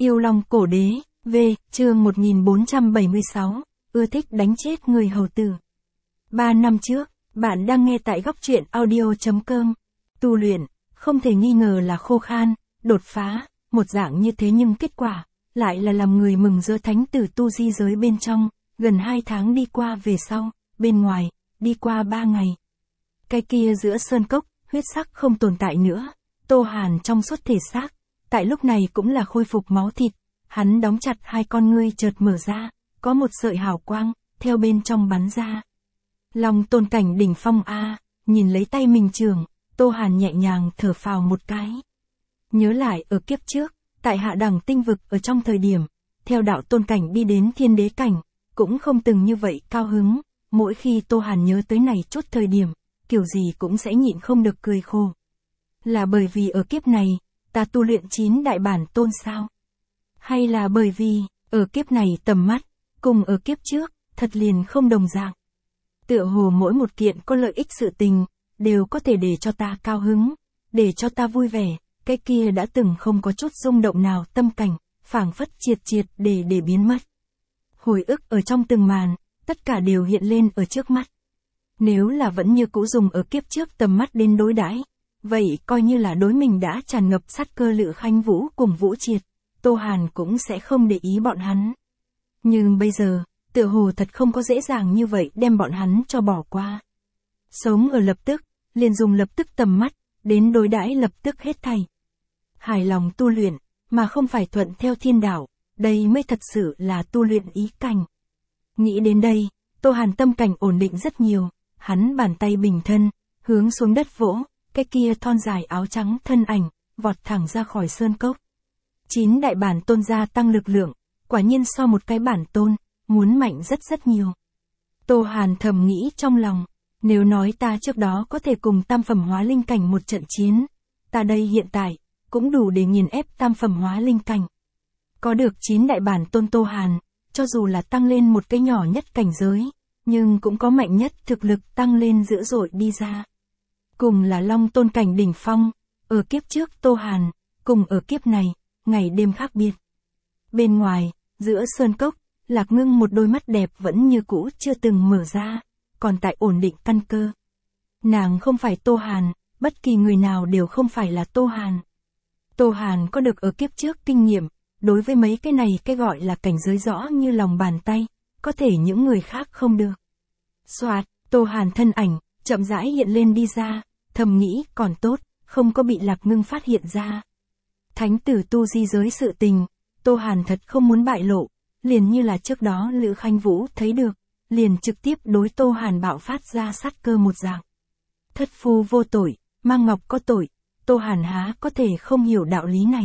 Yêu Long Cổ Đế, V, chương 1476, ưa thích đánh chết người hầu tử. 3 năm trước, bạn đang nghe tại góc truyện audio.com. Tu luyện, không thể nghi ngờ là khô khan, đột phá, một dạng như thế nhưng kết quả, lại là làm người mừng rỡ thánh tử tu di giới bên trong, gần 2 tháng đi qua về sau, bên ngoài, đi qua 3 ngày. Cái kia giữa sơn cốc, huyết sắc không tồn tại nữa, Tô Hàn trong suốt thể xác, tại lúc này cũng là khôi phục máu thịt, hắn đóng chặt hai con ngươi chợt mở ra, có một sợi hào quang, theo bên trong bắn ra. Long tôn cảnh đỉnh phong a, nhìn lấy tay mình trường, Tô Hàn nhẹ nhàng thở phào một cái. Nhớ lại ở kiếp trước, tại hạ đẳng tinh vực ở trong thời điểm, theo đạo tôn cảnh đi đến thiên đế cảnh, cũng không từng như vậy cao hứng, mỗi khi Tô Hàn nhớ tới này chút thời điểm, kiểu gì cũng sẽ nhịn không được cười khổ. Là bởi vì ở kiếp này, ta tu luyện 9 đại bản tôn sao? Hay là bởi vì, ở kiếp này tầm mắt, cùng ở kiếp trước, thật liền không đồng dạng. Tựa hồ mỗi một kiện có lợi ích sự tình, đều có thể để cho ta cao hứng, để cho ta vui vẻ, cái kia đã từng không có chút rung động nào tâm cảnh, phảng phất triệt để biến mất. Hồi ức ở trong từng màn, tất cả đều hiện lên ở trước mắt. Nếu là vẫn như cũ dùng ở kiếp trước tầm mắt đến đối đãi, vậy coi như là đối mình đã tràn ngập sát cơ Lữ Khanh Vũ cùng Vũ Triệt, Tô Hàn cũng sẽ không để ý bọn hắn. Nhưng bây giờ, tựa hồ thật không có dễ dàng như vậy đem bọn hắn cho bỏ qua. Sống ở lập tức, liền dùng lập tức tầm mắt, đến đối đãi lập tức hết thảy. Hài lòng tu luyện, mà không phải thuận theo thiên đạo, đây mới thật sự là tu luyện ý cảnh. Nghĩ đến đây, Tô Hàn tâm cảnh ổn định rất nhiều, hắn bàn tay bình thân, hướng xuống đất vỗ, cái kia thon dài áo trắng thân ảnh, vọt thẳng ra khỏi sơn cốc. 9 đại bản tôn gia tăng lực lượng, quả nhiên so một cái bản tôn, muốn mạnh rất nhiều. Tô Hàn thầm nghĩ trong lòng, nếu nói ta trước đó có thể cùng tam phẩm hóa linh cảnh một trận chiến, ta đây hiện tại, cũng đủ để nghiền ép tam phẩm hóa linh cảnh. Có được 9 đại bản tôn Tô Hàn, cho dù là tăng lên một cái nhỏ nhất cảnh giới, nhưng cũng có mạnh nhất thực lực tăng lên dữ dội đi ra. Cùng là Long tôn cảnh đỉnh phong, ở kiếp trước Tô Hàn, cùng ở kiếp này, ngày đêm khác biệt. Bên ngoài, giữa sơn cốc, Lạc Ngưng một đôi mắt đẹp vẫn như cũ chưa từng mở ra, còn tại ổn định căn cơ. Nàng không phải Tô Hàn, bất kỳ người nào đều không phải là Tô Hàn. Tô Hàn có được ở kiếp trước kinh nghiệm, đối với mấy cái này cái gọi là cảnh giới rõ như lòng bàn tay, có thể những người khác không được. Soạt, Tô Hàn thân ảnh, chậm rãi hiện lên đi ra, thầm nghĩ còn tốt, không có bị Lạc Ngưng phát hiện ra. Thánh tử tu di giới sự tình, Tô Hàn thật không muốn bại lộ, liền như là trước đó Lữ Khanh Vũ thấy được, liền trực tiếp đối Tô Hàn bạo phát ra sát cơ một dạng. Thất phu vô tội, mang ngọc có tội, Tô Hàn há có thể không hiểu đạo lý này.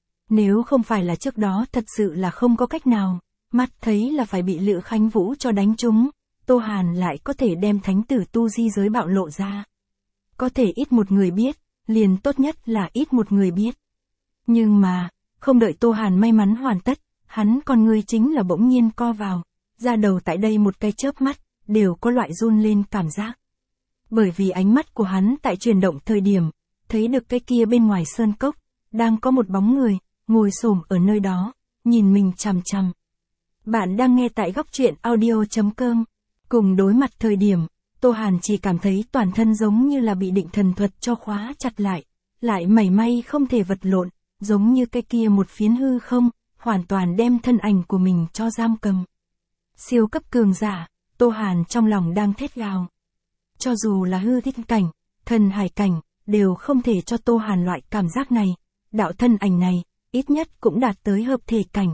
Nếu không phải là trước đó thật sự là không có cách nào, mắt thấy là phải bị Lữ Khanh Vũ cho đánh trúng, Tô Hàn lại có thể đem thánh tử tu di giới bạo lộ ra. Có thể ít một người biết, liền tốt nhất là ít một người biết. Nhưng mà, không đợi Tô Hàn may mắn hoàn tất, hắn con người chính là bỗng nhiên co vào, ra đầu tại đây một cái chớp mắt, đều có loại run lên cảm giác. Bởi vì ánh mắt của hắn tại chuyển động thời điểm, thấy được cái kia bên ngoài sơn cốc, đang có một bóng người, ngồi xổm ở nơi đó, nhìn mình chằm chằm. Bạn đang nghe tại góc truyện audio.com. Cùng đối mặt thời điểm, Tô Hàn chỉ cảm thấy toàn thân giống như là bị định thần thuật cho khóa chặt lại mảy may không thể vật lộn, giống như cái kia một phiến hư không, hoàn toàn đem thân ảnh của mình cho giam cầm. Siêu cấp cường giả, Tô Hàn trong lòng đang thét gào. Cho dù là hư thiên cảnh, thần hải cảnh, đều không thể cho Tô Hàn loại cảm giác này, đạo thân ảnh này, ít nhất cũng đạt tới hợp thể cảnh,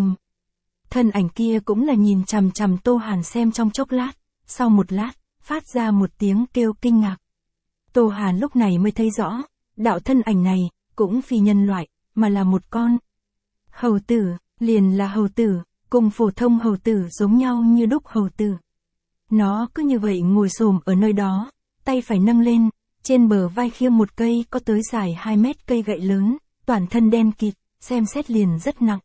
Thân ảnh kia cũng là nhìn chằm chằm Tô Hàn xem trong chốc lát, sau một lát, phát ra một tiếng kêu kinh ngạc. Tô Hàn lúc này mới thấy rõ, đạo thân ảnh này, cũng phi nhân loại, mà là một con hầu tử, liền là hầu tử, cùng phổ thông hầu tử giống nhau như đúc hầu tử. Nó cứ như vậy ngồi xổm ở nơi đó, tay phải nâng lên, trên bờ vai khiêng một cây có tới dài 2 mét cây gậy lớn, toàn thân đen kịt, xem xét liền rất nặng.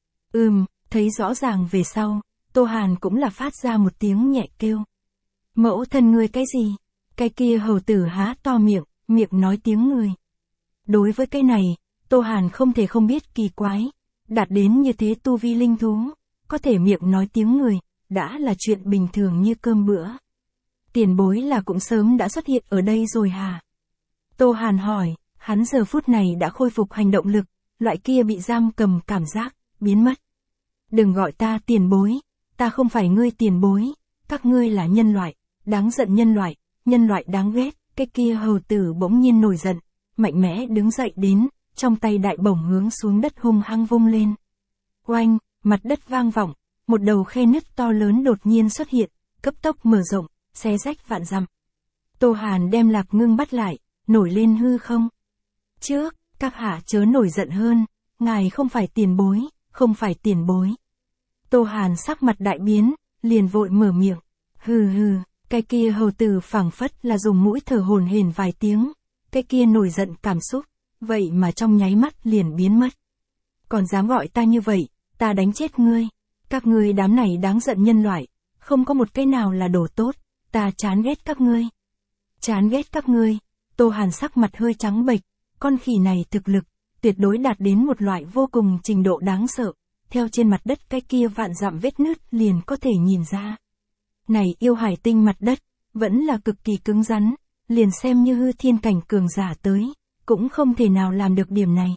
Thấy rõ ràng về sau, Tô Hàn cũng là phát ra một tiếng nhẹ kêu. Mẫu thân ngươi cái gì? Cái kia hầu tử há to miệng nói tiếng người. Đối với cái này, Tô Hàn không thể không biết kỳ quái, đạt đến như thế tu vi linh thú, có thể miệng nói tiếng người, đã là chuyện bình thường như cơm bữa. Tiền bối là cũng sớm đã xuất hiện ở đây rồi hả? Tô Hàn hỏi, hắn giờ phút này đã khôi phục hành động lực, loại kia bị giam cầm cảm giác, biến mất. Đừng gọi ta tiền bối, ta không phải ngươi tiền bối, các ngươi là nhân loại, đáng giận nhân loại đáng ghét. Cái kia hầu tử bỗng nhiên nổi giận, mạnh mẽ đứng dậy đến, trong tay đại bổng hướng xuống đất hung hăng vung lên. Oanh, mặt đất vang vọng, một đầu khe nứt to lớn đột nhiên xuất hiện, cấp tốc mở rộng, xé rách vạn dặm. Tô Hàn đem Lạc Ngưng bắt lại, nổi lên hư không. Trước, các hạ chớ nổi giận hơn, ngài không phải tiền bối, không phải tiền bối. Tô Hàn sắc mặt đại biến, liền vội mở miệng. Hừ hừ, cái kia hầu tử phảng phất là dùng mũi thở hổn hển vài tiếng. Cái kia nổi giận cảm xúc, vậy mà trong nháy mắt liền biến mất. Còn dám gọi ta như vậy, ta đánh chết ngươi. Các ngươi đám này đáng giận nhân loại, không có một cái nào là đồ tốt, ta chán ghét các ngươi. Chán ghét các ngươi. Tô Hàn sắc mặt hơi trắng bệch, con khỉ này thực lực, tuyệt đối đạt đến một loại vô cùng trình độ đáng sợ, theo trên mặt đất cái kia vạn dặm vết nứt liền có thể nhìn ra. Này yêu hải tinh mặt đất, vẫn là cực kỳ cứng rắn, liền xem như hư thiên cảnh cường giả tới, cũng không thể nào làm được điểm này.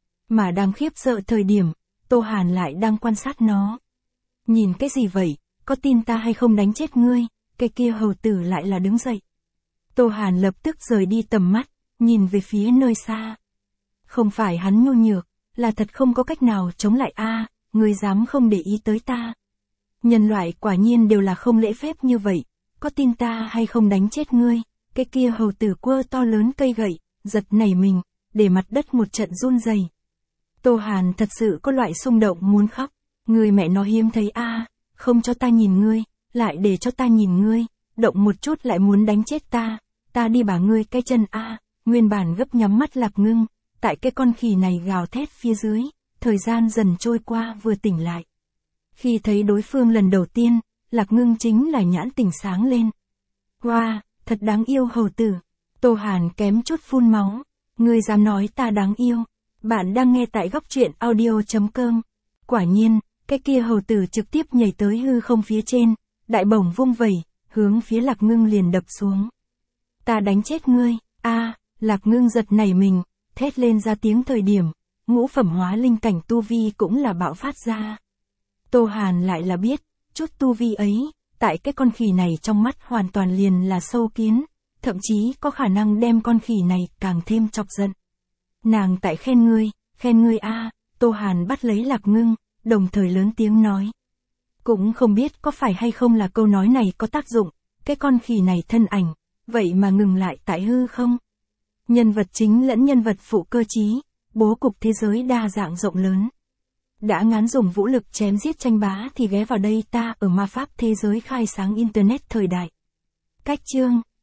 Mà đang khiếp sợ thời điểm, Tô Hàn lại đang quan sát nó. Nhìn cái gì vậy, có tin ta hay không đánh chết ngươi, cái kia hầu tử lại là đứng dậy. Tô Hàn lập tức rời đi tầm mắt, nhìn về phía nơi xa. Không phải hắn nhu nhược, là thật không có cách nào chống lại a, ngươi dám không để ý tới ta. Nhân loại quả nhiên đều là không lễ phép như vậy, có tin ta hay không đánh chết ngươi, cái kia hầu tử quơ to lớn cây gậy, giật nảy mình, để mặt đất một trận run rẩy. Tô Hàn thật sự có loại xung động muốn khóc, người mẹ nó hiếm thấy a, không cho ta nhìn ngươi, lại để cho ta nhìn ngươi, động một chút lại muốn đánh chết ta đi bả ngươi cái chân a, nguyên bản gấp nhắm mắt Lạc Ngưng, tại cái con khỉ này gào thét phía dưới, thời gian dần trôi qua vừa tỉnh lại. Khi thấy đối phương lần đầu tiên, Lạc Ngưng chính là nhãn tỉnh sáng lên. Wow, thật đáng yêu hầu tử. Tô Hàn kém chút phun máu. Ngươi dám nói ta đáng yêu. Bạn đang nghe tại góc truyện audio.com. Quả nhiên, cái kia hầu tử trực tiếp nhảy tới hư không phía trên, đại bổng vung vẩy, hướng phía Lạc Ngưng liền đập xuống. Ta đánh chết ngươi, Lạc Ngưng giật nảy mình, thét lên ra tiếng thời điểm, ngũ phẩm hóa linh cảnh tu vi cũng là bạo phát ra. Tô Hàn lại là biết, chút tu vi ấy, tại cái con khỉ này trong mắt hoàn toàn liền là sâu kiến, thậm chí có khả năng đem con khỉ này càng thêm chọc giận. Nàng tại khen ngươi a, Tô Hàn bắt lấy Lạc Ngưng, đồng thời lớn tiếng nói. Cũng không biết có phải hay không là câu nói này có tác dụng, cái con khỉ này thân ảnh, vậy mà ngừng lại tại hư không. Nhân vật chính lẫn nhân vật phụ cơ trí, bố cục thế giới đa dạng rộng lớn. Đã ngán dùng vũ lực chém giết tranh bá thì ghé vào đây ta ở ma pháp thế giới khai sáng internet thời đại. Cách chương